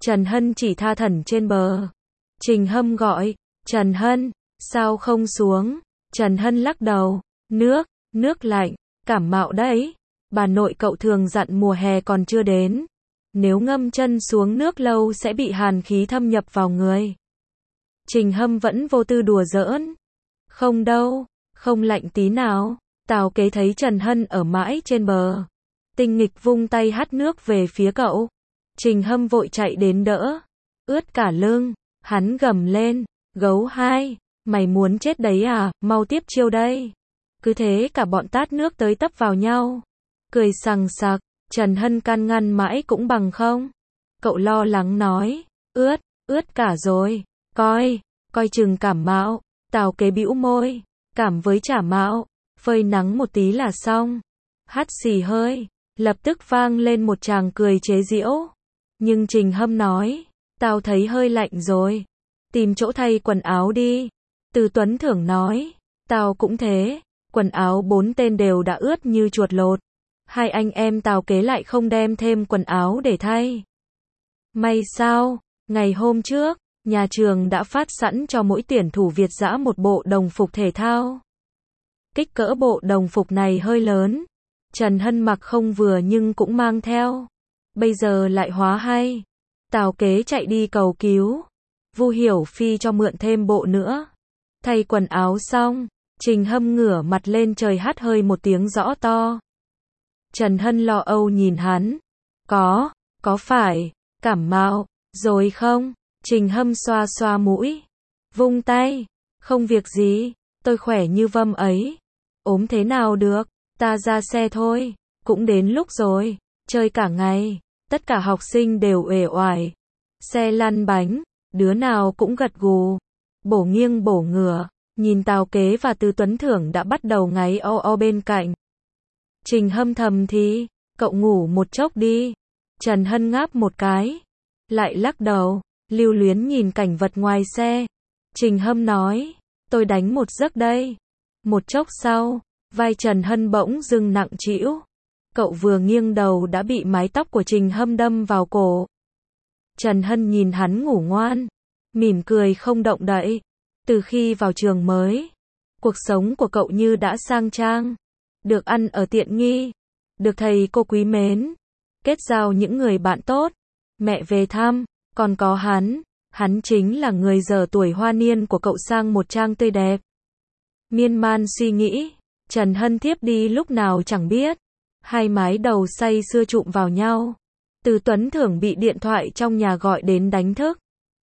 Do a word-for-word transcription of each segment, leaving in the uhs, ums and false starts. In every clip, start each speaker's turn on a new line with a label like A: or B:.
A: Trần Hân chỉ tha thẩn trên bờ. Trình Hâm gọi, Trần Hân, sao không xuống? Trần Hân lắc đầu, nước, nước lạnh, cảm mạo đấy. Bà nội cậu thường dặn mùa hè còn chưa đến. Nếu ngâm chân xuống nước lâu sẽ bị hàn khí thâm nhập vào người. Trình Hâm vẫn vô tư đùa giỡn. Không đâu, không lạnh tí nào. Tào Kế thấy Trần Hân ở mãi trên bờ. Tinh nghịch vung tay hắt nước về phía cậu. Trình Hâm vội chạy đến đỡ. Ướt cả lưng, hắn gầm lên, gấu hai, mày muốn chết đấy à, mau tiếp chiêu đây. Cứ thế cả bọn tát nước tới tấp vào nhau. Cười sằng sặc, Trần Hân can ngăn mãi cũng bằng không. Cậu lo lắng nói, ướt, ướt cả rồi, coi, coi chừng cảm mạo. Tào Kế bĩu môi, cảm với chả mạo, phơi nắng một tí là xong. Hắt xì hơi, lập tức vang lên một tràng cười chế giễu. Nhưng Trình Hâm nói, tao thấy hơi lạnh rồi, tìm chỗ thay quần áo đi. Từ Tuấn Thưởng nói, tao cũng thế, quần áo bốn tên đều đã ướt như chuột lột. Hai anh em Tào Kế lại không đem thêm quần áo để thay. May sao, ngày hôm trước, nhà trường đã phát sẵn cho mỗi tuyển thủ Việt dã một bộ đồng phục thể thao. Kích cỡ bộ đồng phục này hơi lớn. Trần Hân mặc không vừa nhưng cũng mang theo. Bây giờ lại hóa hay. Tào Kế chạy đi cầu cứu. Vu Hiểu Phi cho mượn thêm bộ nữa. Thay quần áo xong, Trình Hâm ngửa mặt lên trời hắt hơi một tiếng rõ to. Trần Hân lo âu nhìn hắn. Có, có phải, cảm mạo, rồi không? Trình Hâm xoa xoa mũi. Vung tay, không việc gì, tôi khỏe như vâm ấy. Ốm thế nào được, ta ra xe thôi, cũng đến lúc rồi, chơi cả ngày, tất cả học sinh đều uể oải. Xe lăn bánh, đứa nào cũng gật gù, bổ nghiêng bổ ngửa, nhìn Tào Kế và Từ Tuấn Thưởng đã bắt đầu ngáy o o bên cạnh. Trình Hâm thầm thì, cậu ngủ một chốc đi. Trần Hân ngáp một cái, lại lắc đầu, lưu luyến nhìn cảnh vật ngoài xe. Trình Hâm nói, tôi đánh một giấc đây. Một chốc sau, vai Trần Hân bỗng dưng nặng trĩu. Cậu vừa nghiêng đầu đã bị mái tóc của Trình Hâm đâm vào cổ. Trần Hân nhìn hắn ngủ ngoan, mỉm cười không động đậy. Từ khi vào trường mới, cuộc sống của cậu như đã sang trang. Được ăn ở tiện nghi, được thầy cô quý mến, kết giao những người bạn tốt, mẹ về thăm, còn có hắn, hắn chính là người dở tuổi hoa niên của cậu sang một trang tươi đẹp. Miên man suy nghĩ, Trần Hân thiếp đi lúc nào chẳng biết, hai mái đầu say sưa chụm vào nhau. Từ Tuấn Thưởng bị điện thoại trong nhà gọi đến đánh thức.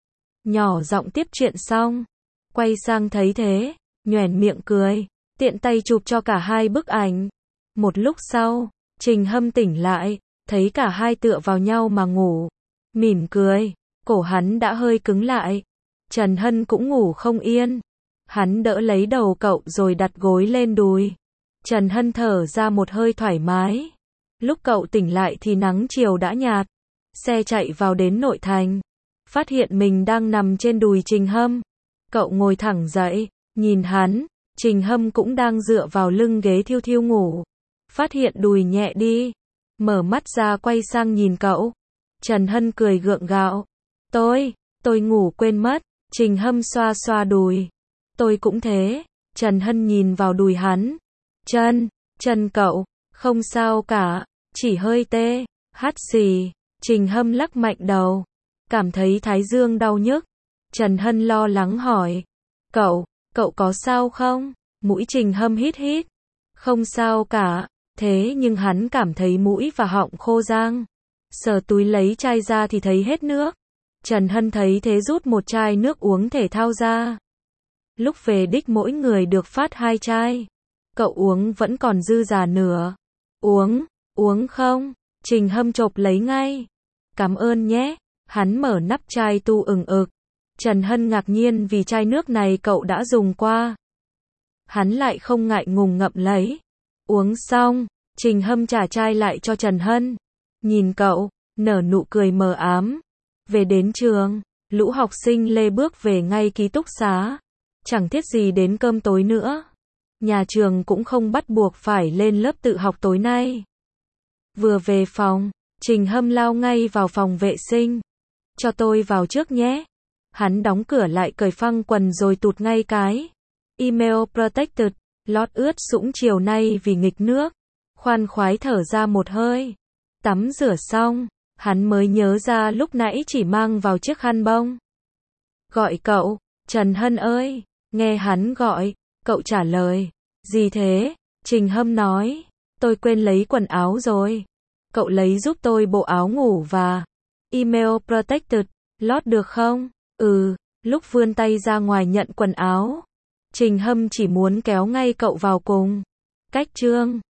A: Nhỏ giọng tiếp chuyện xong, quay sang thấy thế, nhoẻn miệng cười, tiện tay chụp cho cả hai bức ảnh. Một lúc sau, Trình Hâm tỉnh lại, thấy cả hai tựa vào nhau mà ngủ. Mỉm cười, cổ hắn đã hơi cứng lại. Trần Hân cũng ngủ không yên. Hắn đỡ lấy đầu cậu rồi đặt gối lên đùi. Trần Hân thở ra một hơi thoải mái. Lúc cậu tỉnh lại thì nắng chiều đã nhạt. Xe chạy vào đến nội thành. Phát hiện mình đang nằm trên đùi Trình Hâm. Cậu ngồi thẳng dậy, nhìn hắn. Trình Hâm cũng đang dựa vào lưng ghế thiêu thiêu ngủ. Phát hiện đùi nhẹ đi. Mở mắt ra quay sang nhìn cậu. Trần Hân cười gượng gạo. Tôi, tôi ngủ quên mất. Trình Hâm xoa xoa đùi. Tôi cũng thế. Trần Hân nhìn vào đùi hắn. Chân, chân cậu, không sao cả, chỉ hơi tê, hắt xì. Trình Hâm lắc mạnh đầu. Cảm thấy thái dương đau nhức. Trần Hân lo lắng hỏi. Cậu, cậu có sao không? Mũi Trình Hâm hít hít. Không sao cả. Thế nhưng hắn cảm thấy mũi và họng khô rang. Sờ túi lấy chai ra thì thấy hết nước. Trần Hân thấy thế rút một chai nước uống thể thao ra. Lúc về đích mỗi người được phát hai chai. Cậu uống vẫn còn dư giả nửa. Uống, uống không? Trình Hâm chộp lấy ngay. Cảm ơn nhé. Hắn mở nắp chai tu ừng ực. Trần Hân ngạc nhiên vì chai nước này cậu đã dùng qua. Hắn lại không ngại ngùng ngậm lấy. Uống xong, Trình Hâm trả chai lại cho Trần Hân. Nhìn cậu, nở nụ cười mờ ám. Về đến trường, lũ học sinh lê bước về ngay ký túc xá. Chẳng thiết gì đến cơm tối nữa. Nhà trường cũng không bắt buộc phải lên lớp tự học tối nay. Vừa về phòng, Trình Hâm lao ngay vào phòng vệ sinh. Cho tôi vào trước nhé. Hắn đóng cửa lại cởi phăng quần rồi tụt ngay cái. Email protected. Lót ướt sũng chiều nay vì nghịch nước. Khoan khoái thở ra một hơi. Tắm rửa xong, hắn mới nhớ ra lúc nãy chỉ mang vào chiếc khăn bông. Gọi cậu, Trần Hân ơi. Nghe hắn gọi, cậu trả lời. Gì thế? Trình Hâm nói. Tôi quên lấy quần áo rồi. Cậu lấy giúp tôi bộ áo ngủ và email protected. Lót được không? Ừ, lúc vươn tay ra ngoài nhận quần áo. Trình Hâm chỉ muốn kéo ngay cậu vào cùng. Cách trương.